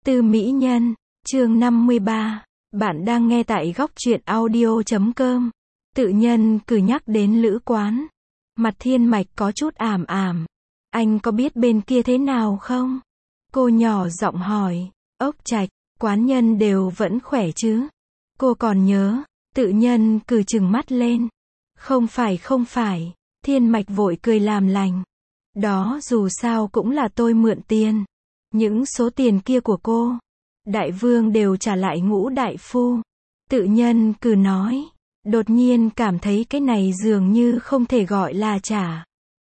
Tư Mỹ Nhân, chương 53. Bạn đang nghe tại góc truyện audio.com. Tự nhân cứ nhắc đến Lữ Quán. Mặt Thiên Mạch có chút ảm ảm. Anh có biết bên kia thế nào không? Cô nhỏ giọng hỏi. Ốc Trạch, Quán Nhân đều vẫn khỏe chứ? Cô còn nhớ. Tự nhân cứ trừng mắt lên. Không phải. Thiên Mạch vội cười làm lành. Đó dù sao cũng là tôi mượn tiền. Những số tiền kia của cô, đại vương đều trả lại Ngũ đại phu. Tự nhân cứ nói, đột nhiên cảm thấy cái này dường như không thể gọi là trả.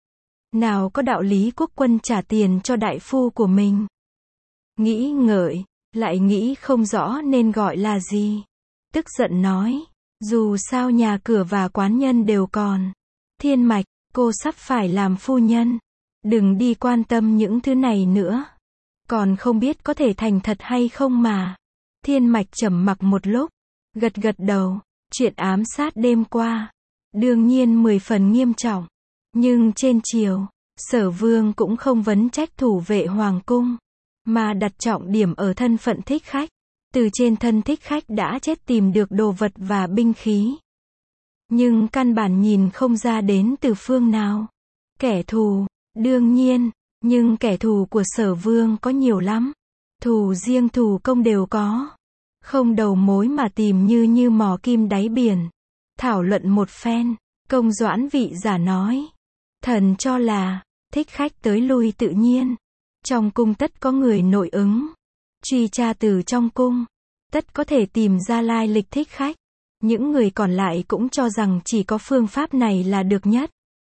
Nào có đạo lý quốc quân trả tiền cho đại phu của mình. Nghĩ ngợi, lại nghĩ không rõ nên gọi là gì. Tức giận nói, dù sao nhà cửa và quán nhân đều còn. Thiên Mạch, cô sắp phải làm phu nhân. Đừng đi quan tâm những thứ này nữa. Còn không biết có thể thành thật hay không mà. Thiên Mạch trầm mặc một lúc, gật đầu. Chuyện ám sát đêm qua, đương nhiên 10 phần nghiêm trọng. Nhưng trên triều, Sở Vương cũng không vấn trách thủ vệ hoàng cung, mà đặt trọng điểm ở thân phận thích khách. Từ trên thân thích khách đã chết tìm được đồ vật và binh khí. Nhưng căn bản nhìn không ra đến từ phương nào. Kẻ thù, đương nhiên. Nhưng kẻ thù của Sở Vương có nhiều lắm. Thù riêng thù công đều có. Không đầu mối mà tìm như mò kim đáy biển. Thảo luận một phen, Công Doãn vị giả nói. Thần cho là, thích khách tới lui tự nhiên. Trong cung tất có người nội ứng. Truy tra từ trong cung, tất có thể tìm ra lai lịch thích khách. Những người còn lại cũng cho rằng chỉ có phương pháp này là được nhất.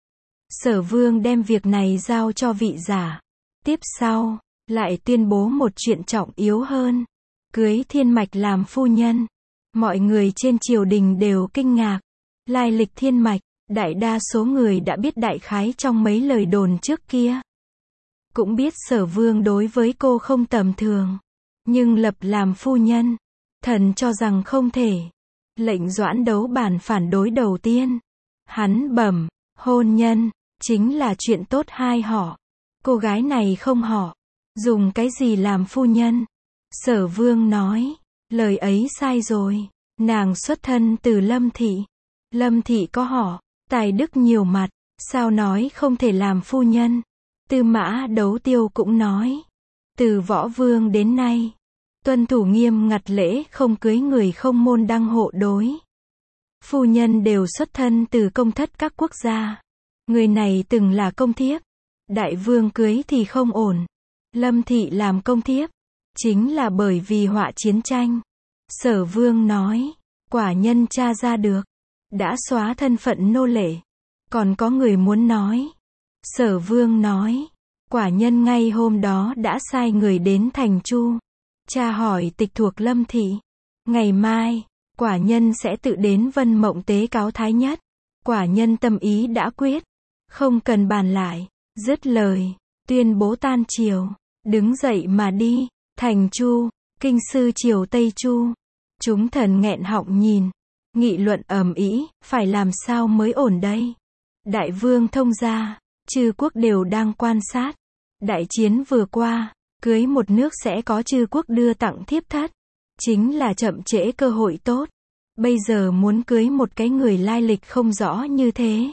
Sở Vương đem việc này giao cho vị giả. Tiếp sau, lại tuyên bố một chuyện trọng yếu hơn. Cưới Thiên Mạch làm phu nhân. Mọi người trên triều đình đều kinh ngạc. Lai lịch Thiên Mạch, đại đa số người đã biết đại khái trong mấy lời đồn trước kia. Cũng biết Sở Vương đối với cô không tầm thường. Nhưng lập làm phu nhân, thần cho rằng không thể. Lệnh Doãn Đấu Bản phản đối đầu tiên. Hắn bẩm, hôn nhân chính là chuyện tốt hai họ. Cô gái này không họ, dùng cái gì làm phu nhân? Sở Vương nói, lời ấy sai rồi. Nàng xuất thân từ Lâm thị. Lâm thị có họ, tài đức nhiều mặt, sao nói không thể làm phu nhân? Tư Mã Đấu Tiêu cũng nói, từ Võ Vương đến nay, tuân thủ nghiêm ngặt lễ không cưới người không môn đăng hộ đối. Phu nhân đều xuất thân từ công thất các quốc gia. Người này từng là công thiếp. Đại vương cưới thì không ổn. Lâm thị làm công thiếp, chính là bởi vì họa chiến tranh. Sở Vương nói, quả nhân tra ra được, đã xóa thân phận nô lệ. Còn có người muốn nói. Sở Vương nói, quả nhân ngay hôm đó đã sai người đến Thành Chu, tra hỏi tịch thuộc Lâm thị. Ngày mai, quả nhân sẽ tự đến Vân Mộng tế cáo Thái Nhất. Quả nhân tâm ý đã quyết, không cần bàn lại. Dứt lời, tuyên bố tan triều, đứng dậy mà đi. Thành Chu, kinh sư triều Tây Chu. Chúng thần nghẹn họng nhìn, nghị luận ầm ĩ, phải làm sao mới ổn đây? Đại vương thông gia, chư quốc đều đang quan sát. Đại chiến vừa qua, cưới một nước sẽ có chư quốc đưa tặng thiếp thất. Chính là chậm trễ cơ hội tốt. Bây giờ muốn cưới một cái người lai lịch không rõ như thế,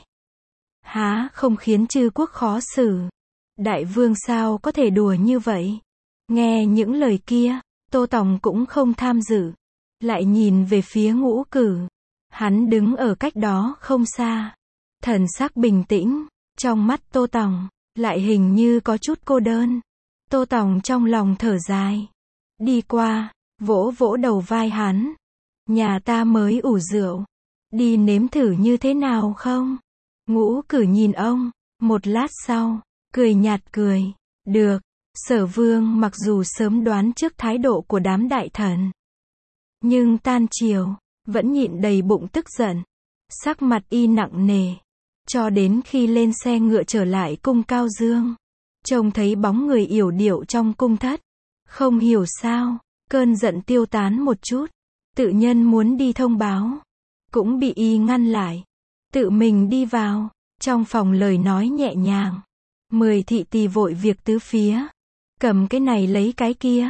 há không khiến chư quốc khó xử. Đại vương sao có thể đùa như vậy? Nghe những lời kia, Tô Tòng cũng không tham dự. Lại nhìn về phía Ngũ Cử. Hắn đứng ở cách đó không xa. Thần sắc bình tĩnh. Trong mắt Tô Tòng, lại hình như có chút cô đơn. Tô Tòng trong lòng thở dài. Đi qua, vỗ vỗ đầu vai hắn. Nhà ta mới ủ rượu. Đi nếm thử như thế nào không? Ngũ Cử nhìn ông, một lát sau, cười nhạt cười. Được. Sở Vương mặc dù sớm đoán trước thái độ của đám đại thần, nhưng tan chiều, vẫn nhịn đầy bụng tức giận. Sắc mặt y nặng nề. Cho đến khi lên xe ngựa trở lại cung Cao Dương, trông thấy bóng người yểu điệu trong cung thất. Không hiểu sao, cơn giận tiêu tán một chút. Tự nhân muốn đi thông báo, cũng bị y ngăn lại. Tự mình đi vào, trong phòng lời nói nhẹ nhàng. 10 thị tỳ vội việc tứ phía, cầm cái này lấy cái kia.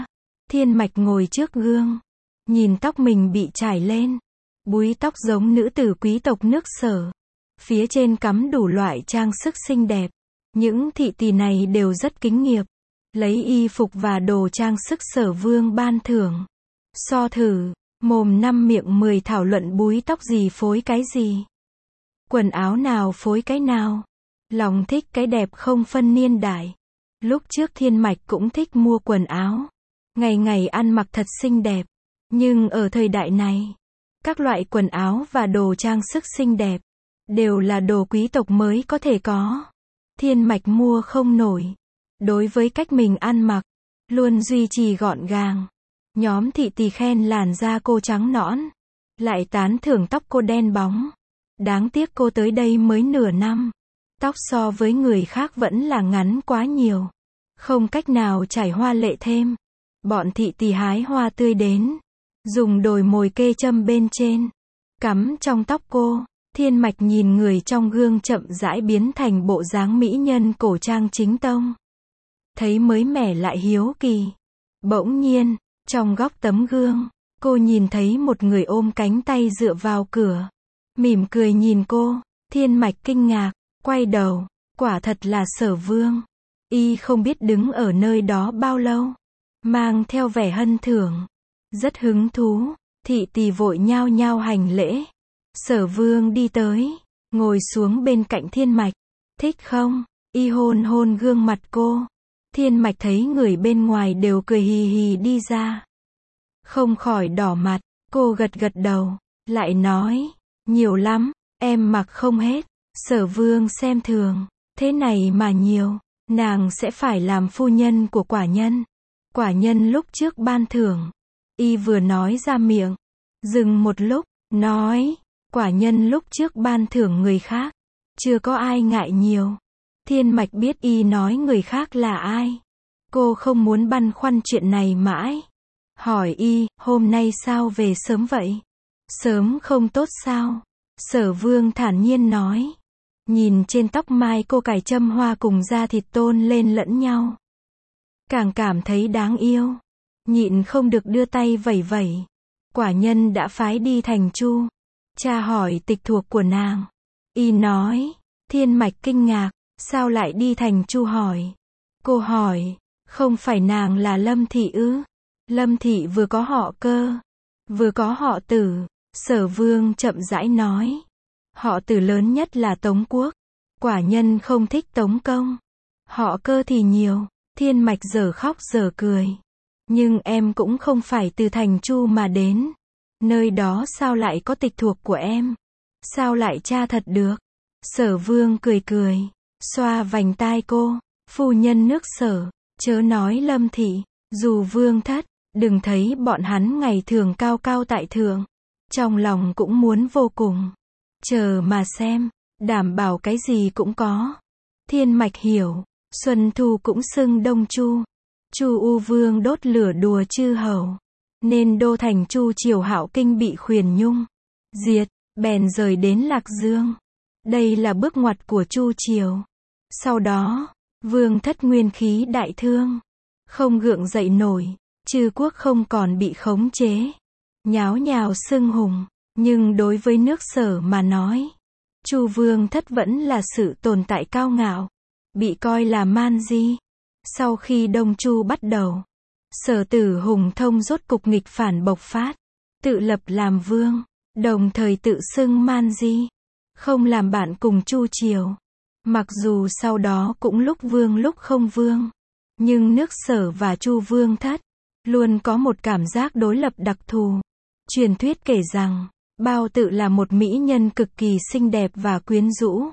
Thiên Mạch ngồi trước gương, nhìn tóc mình bị trải lên, búi tóc giống nữ tử quý tộc nước Sở. Phía trên cắm đủ loại trang sức xinh đẹp. Những thị tỳ này đều rất kính nghiệp, lấy y phục và đồ trang sức Sở Vương ban thưởng. So thử, mồm năm miệng 10 thảo luận búi tóc gì phối cái gì, quần áo nào phối cái nào. Lòng thích cái đẹp không phân niên đại. Lúc trước Thiên Mạch cũng thích mua quần áo, ngày ngày ăn mặc thật xinh đẹp. Nhưng ở thời đại này, các loại quần áo và đồ trang sức xinh đẹp đều là đồ quý tộc mới có thể có. Thiên Mạch mua không nổi. Đối với cách mình ăn mặc, luôn duy trì gọn gàng. Nhóm thị tỳ khen làn da cô trắng nõn, lại tán thưởng tóc cô đen bóng. Đáng tiếc cô tới đây mới nửa năm, tóc so với người khác vẫn là ngắn quá nhiều, không cách nào chải hoa lệ thêm. Bọn thị tỳ hái hoa tươi đến, dùng đồi mồi kê châm bên trên, cắm trong tóc cô. Thiên Mạch nhìn người trong gương chậm rãi biến thành bộ dáng mỹ nhân cổ trang chính tông. Thấy mới mẻ lại hiếu kỳ. Bỗng nhiên, trong góc tấm gương, cô nhìn thấy một người ôm cánh tay dựa vào cửa, mỉm cười nhìn cô. Thiên Mạch kinh ngạc, quay đầu, quả thật là Sở Vương. Y không biết đứng ở nơi đó bao lâu, mang theo vẻ hân thưởng, rất hứng thú. Thị tỳ vội nhao nhao hành lễ. Sở Vương đi tới, ngồi xuống bên cạnh Thiên Mạch. Thích không? Y hôn hôn gương mặt cô. Thiên Mạch thấy người bên ngoài đều cười hì hì đi ra, không khỏi đỏ mặt. Cô gật gật đầu, lại nói, nhiều lắm, em mặc không hết. Sở Vương xem thường, thế này mà nhiều, nàng sẽ phải làm phu nhân của quả nhân. Quả nhân lúc trước ban thưởng. Y vừa nói ra miệng, dừng một lúc, nói, quả nhân lúc trước ban thưởng người khác, chưa có ai ngại nhiều. Thiên Mạch biết Y nói người khác là ai. Cô không muốn băn khoăn chuyện này mãi. Hỏi Y, hôm nay sao về sớm vậy? Sớm không tốt sao? Sở Vương thản nhiên nói. Nhìn trên tóc mai cô cài châm hoa cùng da thịt tôn lên lẫn nhau, càng cảm thấy đáng yêu. Nhịn không được đưa tay vẩy vẩy. Quả nhân đã phái đi Thành Chu, tra hỏi tịch thuộc của nàng. Y nói. Thiên Mạch kinh ngạc, sao lại đi Thành Chu hỏi? Cô hỏi, không phải nàng là Lâm Thị ư? Lâm Thị vừa có họ Cơ, vừa có họ Tử. Sở Vương chậm rãi nói. Họ Tử lớn nhất là Tống Quốc. Quả nhân không thích Tống Công. Họ Cơ thì nhiều. Thiên Mạch giờ khóc giờ cười. Nhưng em cũng không phải từ Thành Chu mà đến. Nơi đó sao lại có tịch thuộc của em? Sao lại tra thật được? Sở Vương cười cười, xoa vành tai cô. Phu nhân nước Sở, chớ nói Lâm Thị, dù Vương thất, đừng thấy bọn hắn ngày thường cao cao tại thượng, trong lòng cũng muốn vô cùng. Chờ mà xem, đảm bảo cái gì cũng có. Thiên Mạch hiểu, Xuân Thu cũng xưng Đông Chu. Chu U Vương đốt lửa đùa chư hầu, nên đô thành Chu Triều Hạo Kinh bị Khuyển Nhung diệt, bèn rời đến Lạc Dương. Đây là bước ngoặt của Chu Triều. Sau đó, Vương thất nguyên khí đại thương, không gượng dậy nổi, chư quốc không còn bị khống chế, nháo nhào xưng hùng. Nhưng đối với nước Sở mà nói, Chu Vương thất vẫn là sự tồn tại cao ngạo, bị coi là man di. Sau khi Đông Chu bắt đầu, Sở Tử Hùng Thông rốt cục nghịch phản bộc phát, tự lập làm vương, đồng thời tự xưng man di, không làm bạn cùng Chu Triều. Mặc dù sau đó cũng lúc vương lúc không vương, nhưng nước Sở và Chu Vương thất luôn có một cảm giác đối lập đặc thù. Truyền thuyết kể rằng, Bao Tự là một mỹ nhân cực kỳ xinh đẹp và quyến rũ.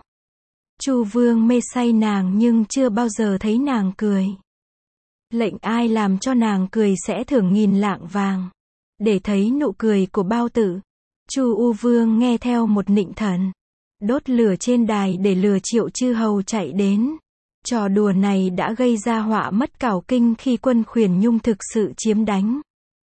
Chu Vương mê say nàng nhưng chưa bao giờ thấy nàng cười. Lệnh ai làm cho nàng cười sẽ thưởng 1000 lạng vàng. Để thấy nụ cười của Bao Tự, Chu U Vương nghe theo một nịnh thần, đốt lửa trên đài để lừa triệu chư hầu chạy đến. Trò đùa này đã gây ra họa mất cảo kinh khi quân Khuyển Nhung thực sự chiếm đánh.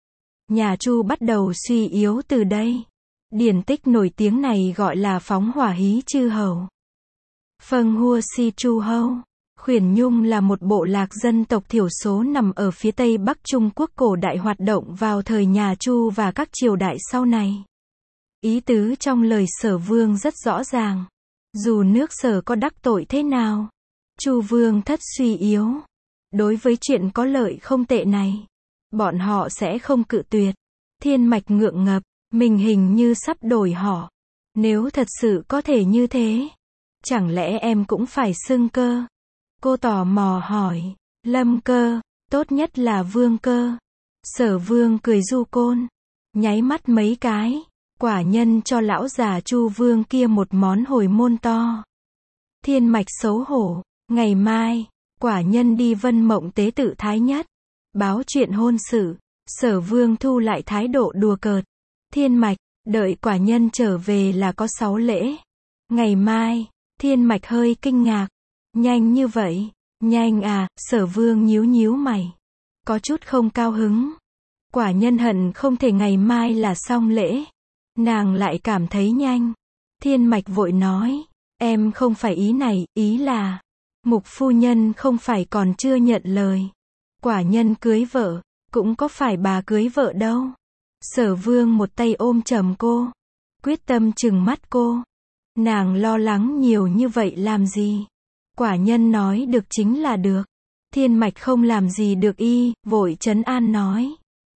Nhà Chu bắt đầu suy yếu từ đây. Điển tích nổi tiếng này gọi là phóng hỏa hí chư hầu. Phâng hua si Chu hâu. Khuyển Nhung là một bộ lạc dân tộc thiểu số nằm ở phía tây bắc Trung Quốc cổ đại hoạt động vào thời nhà Chu và các triều đại sau này. Ý tứ trong lời Sở Vương rất rõ ràng. Dù nước Sở có đắc tội thế nào, Chu Vương thất suy yếu. Đối với chuyện có lợi không tệ này, bọn họ sẽ không cự tuyệt. Thiên Mạch ngượng ngập, mình hình như sắp đổi họ. Nếu thật sự có thể như thế, chẳng lẽ em cũng phải xưng Cơ? Cô tò mò hỏi. Lâm Cơ, tốt nhất là Vương Cơ. Sở Vương cười du côn, nháy mắt mấy cái, quả nhân cho lão già Chu Vương kia một món hồi môn to. Thiên Mạch xấu hổ, ngày mai, quả nhân đi Vân Mộng tế tự Thái Nhất, báo chuyện hôn sự. Sở Vương thu lại thái độ đùa cợt. Thiên Mạch, đợi quả nhân trở về là có 6 lễ. Ngày mai, Thiên Mạch hơi kinh ngạc. Nhanh như vậy? Nhanh à? Sở Vương nhíu nhíu mày, có chút không cao hứng. Quả nhân hận không thể ngày mai là xong lễ. Nàng lại cảm thấy nhanh. Thiên Mạch vội nói, em không phải ý này, ý là Mục phu nhân không phải còn chưa nhận lời. Quả nhân cưới vợ, cũng có phải bà cưới vợ đâu. Sở Vương một tay ôm chầm cô, quyết tâm trừng mắt cô. Nàng lo lắng nhiều như vậy làm gì? Quả nhân nói được chính là được. Thiên Mạch không làm gì được y, vội trấn an nói.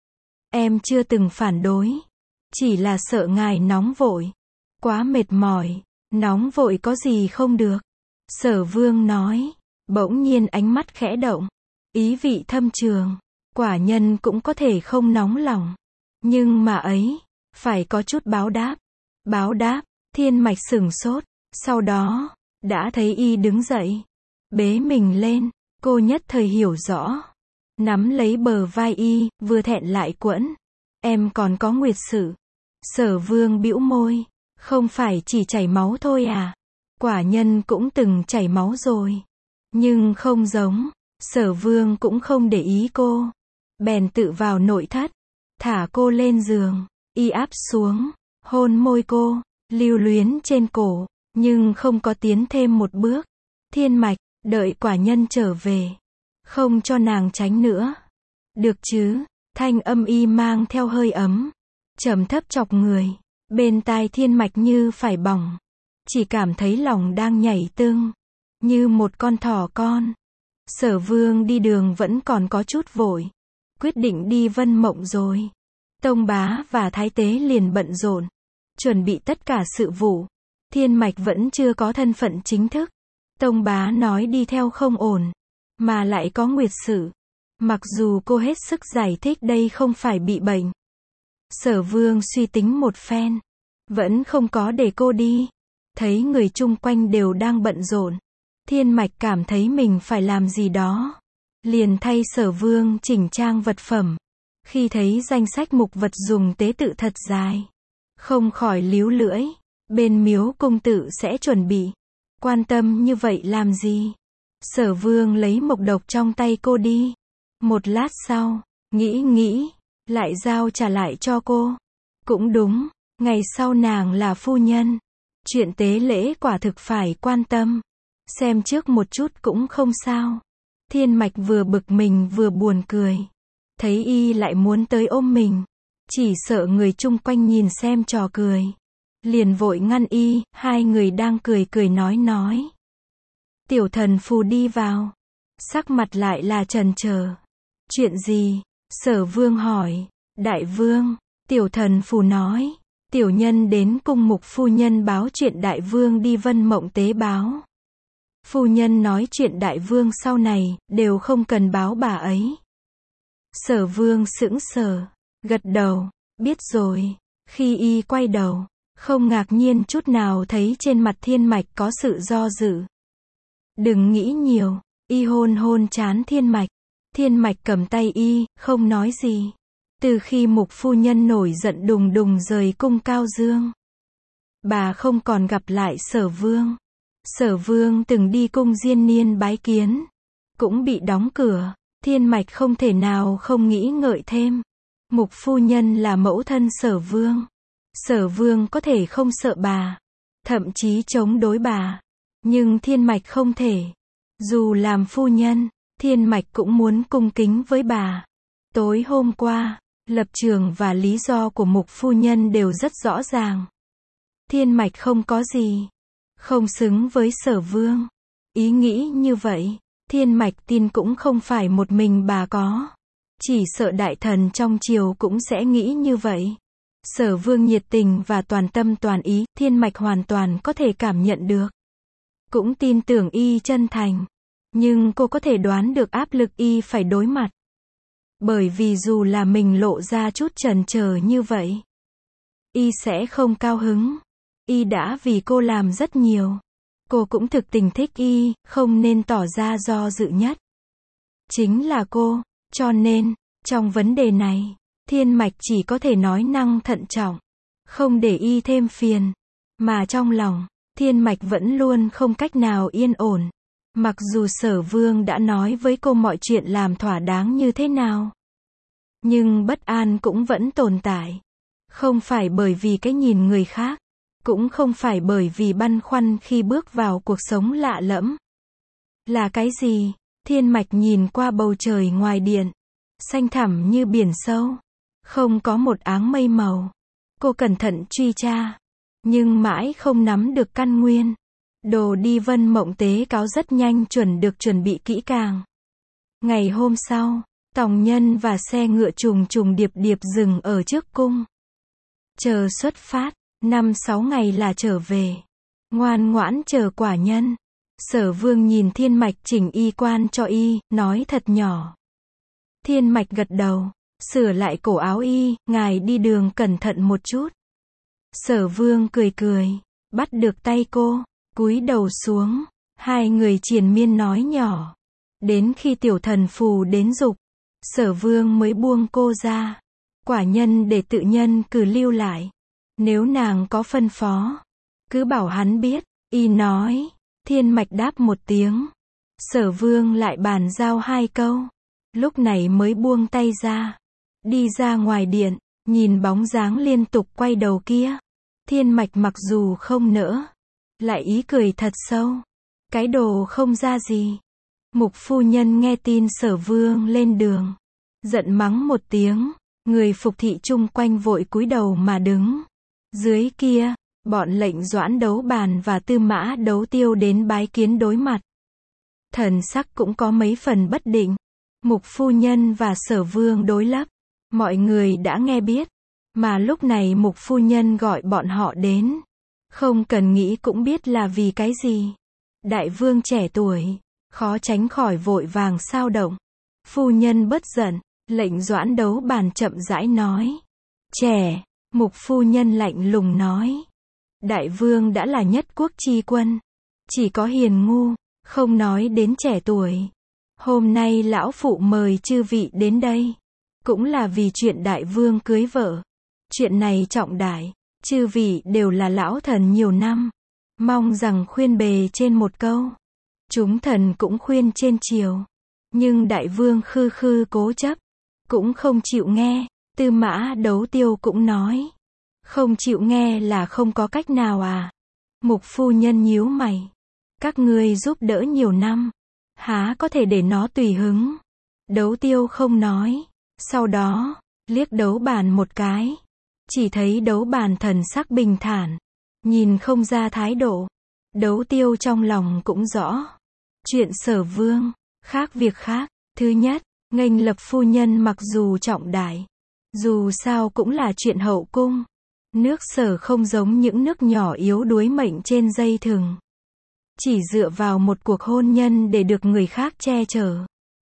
Em chưa từng phản đối. Chỉ là sợ ngài nóng vội. Quá mệt mỏi. Nóng vội có gì không được. Sở Vương nói. Bỗng nhiên ánh mắt khẽ động. Ý vị thâm trường. Quả nhân cũng có thể không nóng lòng. Nhưng mà ấy, phải có chút báo đáp. Báo đáp, Thiên Mạch sửng sốt. Sau đó, đã thấy y đứng dậy, bế mình lên. Cô nhất thời hiểu rõ. Nắm lấy bờ vai y, vừa thẹn lại quẫn. Em còn có nguyệt sự. Sở Vương bĩu môi. Không phải chỉ chảy máu thôi à? Quả nhân cũng từng chảy máu rồi. Nhưng không giống. Sở Vương cũng không để ý cô. Bèn tự vào nội thất. Thả cô lên giường. Y áp xuống. Hôn môi cô. Lưu luyến trên cổ. Nhưng không có tiến thêm một bước. Thiên Mạch, đợi quả nhân trở về. Không cho nàng tránh nữa. Được chứ? Thanh âm y mang theo hơi ấm. Trầm thấp chọc người. Bên tai Thiên Mạch như phải bỏng. Chỉ cảm thấy lòng đang nhảy tưng. Như một con thỏ con. Sở Vương đi đường vẫn còn có chút vội. Quyết định đi Vân Mộng rồi. Tông bá và thái tế liền bận rộn. Chuẩn bị tất cả sự vụ. Thiên Mạch vẫn chưa có thân phận chính thức. Tông bá nói đi theo không ổn. Mà lại có nguyệt sự. Mặc dù cô hết sức giải thích đây không phải bị bệnh. Sở Vương suy tính một phen. Vẫn không có để cô đi. Thấy người chung quanh đều đang bận rộn. Thiên Mạch cảm thấy mình phải làm gì đó. Liền thay Sở Vương chỉnh trang vật phẩm. Khi thấy danh sách mục vật dùng tế tự thật dài. Không khỏi líu lưỡi. Bên miếu cung tự sẽ chuẩn bị. Quan tâm như vậy làm gì? Sở Vương lấy mộc độc trong tay cô đi. Một lát sau, nghĩ, lại giao trả lại cho cô. Cũng đúng, ngày sau nàng là phu nhân. Chuyện tế lễ quả thực phải quan tâm. Xem trước một chút cũng không sao. Thiên Mạch vừa bực mình vừa buồn cười. Thấy y lại muốn tới ôm mình. Chỉ sợ người chung quanh nhìn xem trò cười. Liền vội ngăn y, hai người đang cười nói. Tiểu thần phù đi vào. Sắc mặt lại là chần chờ. Chuyện gì? Sở Vương hỏi. Đại vương, tiểu thần phù nói. Tiểu nhân đến cung mục phu nhân báo chuyện đại vương đi Vân Mộng tế báo. Phu nhân nói chuyện đại vương sau này, đều không cần báo bà ấy. Sở Vương sững sờ, gật đầu, biết rồi. Khi y quay đầu, không ngạc nhiên chút nào thấy trên mặt Thiên Mạch có sự do dự. Đừng nghĩ nhiều, y hôn trán Thiên Mạch. Thiên Mạch cầm tay y, không nói gì. Từ khi mục phu nhân nổi giận đùng đùng rời cung Cao Dương, bà không còn gặp lại Sở Vương. Sở Vương từng đi cung Diên Niên bái kiến, cũng bị đóng cửa. Thiên Mạch không thể nào không nghĩ ngợi thêm. Mục phu nhân là mẫu thân Sở Vương. Sở Vương có thể không sợ bà, thậm chí chống đối bà. Nhưng Thiên Mạch không thể. Dù làm phu nhân, Thiên Mạch cũng muốn cung kính với bà. Tối hôm qua, lập trường và lý do của Mục phu nhân đều rất rõ ràng. Thiên Mạch không có gì, không xứng với Sở Vương. Ý nghĩ như vậy, Thiên Mạch tin cũng không phải một mình bà có. Chỉ sợ đại thần trong triều cũng sẽ nghĩ như vậy. Sở Vương nhiệt tình và toàn tâm toàn ý, Thiên Mạch hoàn toàn có thể cảm nhận được. Cũng tin tưởng y chân thành. Nhưng cô có thể đoán được áp lực y phải đối mặt. Bởi vì dù là mình lộ ra chút chần chờ như vậy, y sẽ không cao hứng. Y đã vì cô làm rất nhiều. Cô cũng thực tình thích y, không nên tỏ ra do dự nhất. Chính là cô, cho nên, trong vấn đề này, Thiên Mạch chỉ có thể nói năng thận trọng, không để y thêm phiền. Mà trong lòng, Thiên Mạch vẫn luôn không cách nào yên ổn. Mặc dù Sở Vương đã nói với cô mọi chuyện làm thỏa đáng như thế nào, nhưng bất an cũng vẫn tồn tại. Không phải bởi vì cái nhìn người khác, cũng không phải bởi vì băn khoăn khi bước vào cuộc sống lạ lẫm. Là cái gì? Thiên Mạch nhìn qua bầu trời ngoài điện, xanh thẳm như biển sâu, không có một áng mây màu. Cô cẩn thận truy tra, nhưng mãi không nắm được căn nguyên. Đồ đi Vân Mộng tế cáo rất nhanh được chuẩn bị kỹ càng. Ngày hôm sau, tòng nhân và xe ngựa trùng trùng điệp điệp dừng ở trước cung. Chờ xuất phát, 5-6 ngày là trở về. Ngoan ngoãn chờ quả nhân. Sở Vương nhìn Thiên Mạch chỉnh y quan cho y, nói thật nhỏ. Thiên Mạch gật đầu, sửa lại cổ áo y, ngài đi đường cẩn thận một chút. Sở Vương cười cười, bắt được tay cô, cúi đầu xuống. Hai người triền miên nói nhỏ. Đến khi tiểu thần phù đến dục, Sở Vương mới buông cô ra. Quả nhân để tự nhân cử lưu lại. Nếu nàng có phân phó, cứ bảo hắn biết. Y nói. Thiên Mạch đáp một tiếng. Sở Vương lại bàn giao 2 câu. Lúc này mới buông tay ra. Đi ra ngoài điện, nhìn bóng dáng liên tục quay đầu kia. Thiên Mạch mặc dù không nỡ, lại ý cười thật sâu. Cái đồ không ra gì. Mục phu nhân nghe tin Sở Vương lên đường, giận mắng một tiếng. Người phục thị chung quanh vội cúi đầu mà đứng. Dưới kia, bọn lệnh Doãn Đấu Bàn và Tư Mã Đấu Tiêu đến bái kiến đối mặt. Thần sắc cũng có mấy phần bất định. Mục phu nhân và Sở Vương đối lấp. Mọi người đã nghe biết. Mà lúc này Mục phu nhân gọi bọn họ đến. Không cần nghĩ cũng biết là vì cái gì. Đại vương trẻ tuổi, khó tránh khỏi vội vàng sao động. Phu nhân bất giận, lệnh Doãn Đấu Bàn chậm rãi nói. Trẻ, Mục phu nhân lạnh lùng nói. Đại vương đã là nhất quốc chi quân. Chỉ có hiền ngu, không nói đến trẻ tuổi. Hôm nay lão phụ mời chư vị đến đây, cũng là vì chuyện đại vương cưới vợ. Chuyện này trọng đại, chư vị đều là lão thần nhiều năm. Mong rằng khuyên bề trên một câu. Chúng thần cũng khuyên trên triều. Nhưng đại vương khư khư cố chấp, cũng không chịu nghe. Tư Mã Đấu Tiêu cũng nói. Không chịu nghe là không có cách nào à? Mục phu nhân nhíu mày. Các ngươi giúp đỡ nhiều năm, há có thể để nó tùy hứng? Đấu Tiêu không nói. Sau đó, liếc Đấu Bàn một cái. Chỉ thấy Đấu Bàn thần sắc bình thản, nhìn không ra thái độ. Đấu Tiêu trong lòng cũng rõ. Chuyện Sở Vương, khác việc khác. Thứ nhất, nghênh lập phu nhân mặc dù trọng đại, dù sao cũng là chuyện hậu cung. Nước Sở không giống những nước nhỏ yếu đuối mệnh trên dây thừng. Chỉ dựa vào một cuộc hôn nhân để được người khác che chở.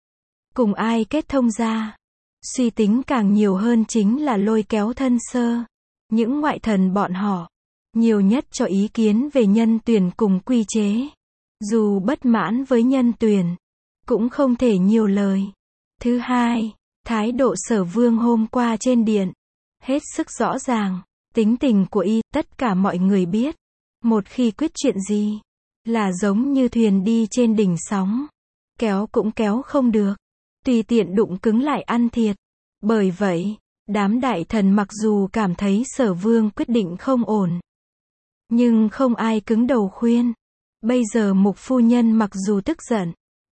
Cùng ai kết thông ra. Suy tính càng nhiều hơn chính là lôi kéo thân sơ. Những ngoại thần bọn họ. Nhiều nhất cho ý kiến về nhân tuyển cùng quy chế. Dù bất mãn với nhân tuyển, cũng không thể nhiều lời. Thứ hai, thái độ Sở Vương hôm qua trên điện. Hết sức rõ ràng. Tính tình của y, tất cả mọi người biết. Một khi quyết chuyện gì, là giống như thuyền đi trên đỉnh sóng. Kéo cũng kéo không được. Tùy tiện đụng cứng lại ăn thiệt. Bởi vậy, đám đại thần mặc dù cảm thấy Sở Vương quyết định không ổn, nhưng không ai cứng đầu khuyên. Bây giờ Mục phu nhân mặc dù tức giận,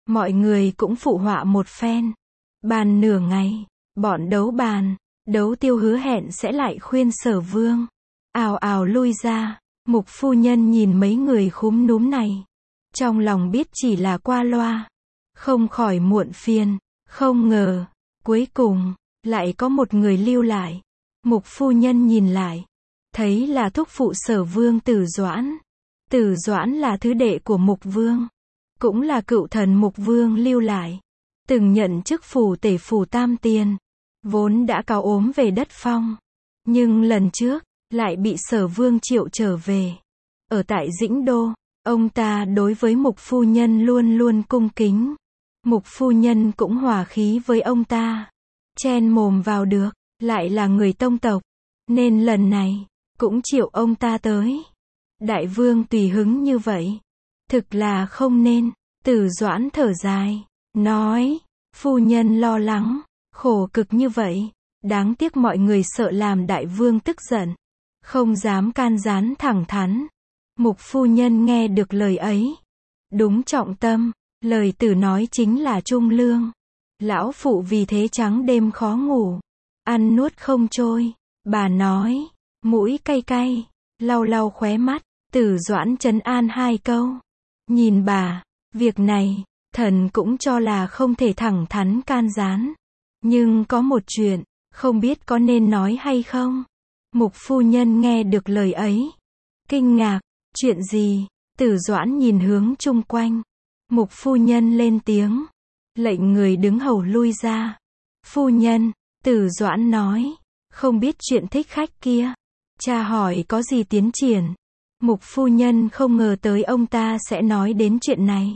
Mọi người cũng phụ họa một phen. Bàn nửa ngày, bọn đấu bàn, đấu tiêu hứa hẹn sẽ lại khuyên Sở Vương. Ào ào lui ra, Mục phu nhân nhìn mấy người khúm núm này. Trong lòng biết chỉ là qua loa. Không khỏi muộn phiền, không ngờ, cuối cùng, lại có một người lưu lại. Mục phu nhân nhìn lại, thấy là thúc phụ Sở Vương Tử Doãn. Tử Doãn là thứ đệ của Mục Vương, cũng là cựu thần Mục Vương lưu lại. Từng nhận chức phủ tể phủ Tam Tiền, vốn đã cáo ốm về đất phong. Nhưng lần trước, lại bị Sở Vương triệu trở về. Ở tại Dĩnh Đô, ông ta đối với Mục phu nhân luôn luôn cung kính. Mục phu nhân cũng hòa khí với ông ta. Chen mồm vào được, lại là người tông tộc. Nên lần này, cũng triệu ông ta tới. Đại vương tùy hứng như vậy. Thực là không nên. Tử Doãn thở dài, nói, phu nhân lo lắng, khổ cực như vậy. Đáng tiếc mọi người sợ làm đại vương tức giận. Không dám can gián thẳng thắn. Mục phu nhân nghe được lời ấy. Đúng trọng tâm, lời tử nói chính là trung lương. Lão phụ vì thế trắng đêm khó ngủ. Ăn nuốt không trôi. Bà nói, mũi cay cay, lau lau khóe mắt. Tử Doãn trấn an hai câu. Nhìn bà, việc này, thần cũng cho là không thể thẳng thắn can gián. Nhưng có một chuyện, không biết có nên nói hay không? Mục phu nhân nghe được lời ấy. Kinh ngạc, chuyện gì? Tử Doãn nhìn hướng chung quanh. Mục phu nhân lên tiếng. Lệnh người đứng hầu lui ra. Phu nhân, Tử Doãn nói. Không biết chuyện thích khách kia. Cha hỏi có gì tiến triển. Mục phu nhân không ngờ tới ông ta sẽ nói đến chuyện này.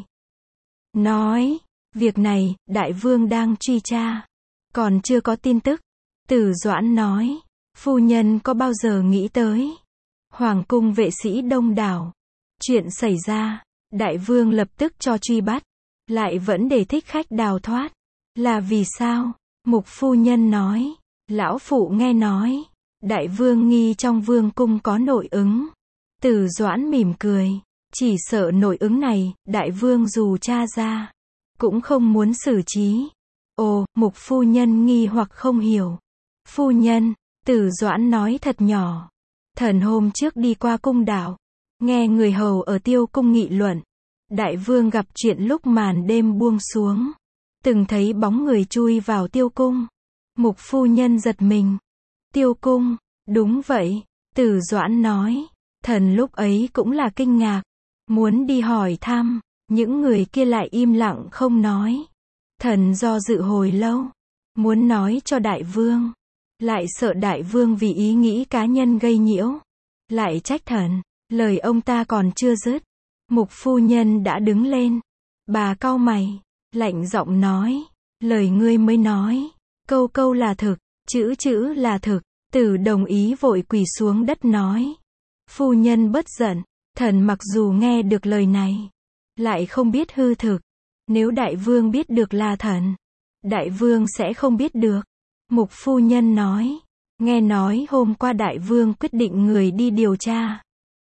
Nói, việc này, đại vương đang truy tra. Còn chưa có tin tức. Tử Doãn nói, phu nhân có bao giờ nghĩ tới. Hoàng cung vệ sĩ đông đảo. Chuyện xảy ra, đại vương lập tức cho truy bắt. Lại vẫn để thích khách đào thoát. Là vì sao? Mục phu nhân nói, lão phụ nghe nói. Đại vương nghi trong vương cung có nội ứng. Tử Doãn mỉm cười. Chỉ sợ nội ứng này, đại vương dù tra ra, cũng không muốn xử trí. Ồ, mục phu nhân nghi hoặc không hiểu. Phu nhân, Tử Doãn nói thật nhỏ. Thần hôm trước đi qua cung đảo. Nghe người hầu ở Tiêu cung nghị luận. Đại vương gặp chuyện lúc màn đêm buông xuống. Từng thấy bóng người chui vào Tiêu cung. Mục phu nhân giật mình. Tiêu cung, đúng vậy. Tử Doãn nói. Thần lúc ấy cũng là kinh ngạc. Muốn đi hỏi thăm. Những người kia lại im lặng không nói. Thần do dự hồi lâu. Muốn nói cho đại vương. Lại sợ đại vương vì ý nghĩ cá nhân gây nhiễu. Lại trách thần. Lời ông ta còn chưa dứt. Mục phu nhân đã đứng lên. Bà cau mày. Lạnh giọng nói. Lời ngươi mới nói. Câu câu là thực. Chữ chữ là thực. Tử đồng ý vội quỳ xuống đất nói. Phu nhân bất giận. Thần mặc dù nghe được lời này. Lại không biết hư thực. Nếu đại vương biết được là thần. Đại vương sẽ không biết được. Mục phu nhân nói. Nghe nói hôm qua đại vương quyết định người đi điều tra.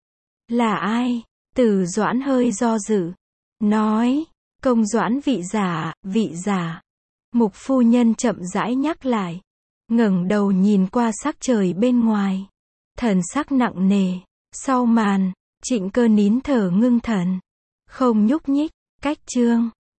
Là ai? Tử Doãn hơi do dự. Nói. Công Doãn vị giả. Mục phu nhân chậm rãi nhắc lại. Ngẩng đầu nhìn qua sắc trời bên ngoài. Thần sắc nặng nề. Sau màn, Trịnh Cơ nín thở ngưng thần. Không nhúc nhích. Cách chương.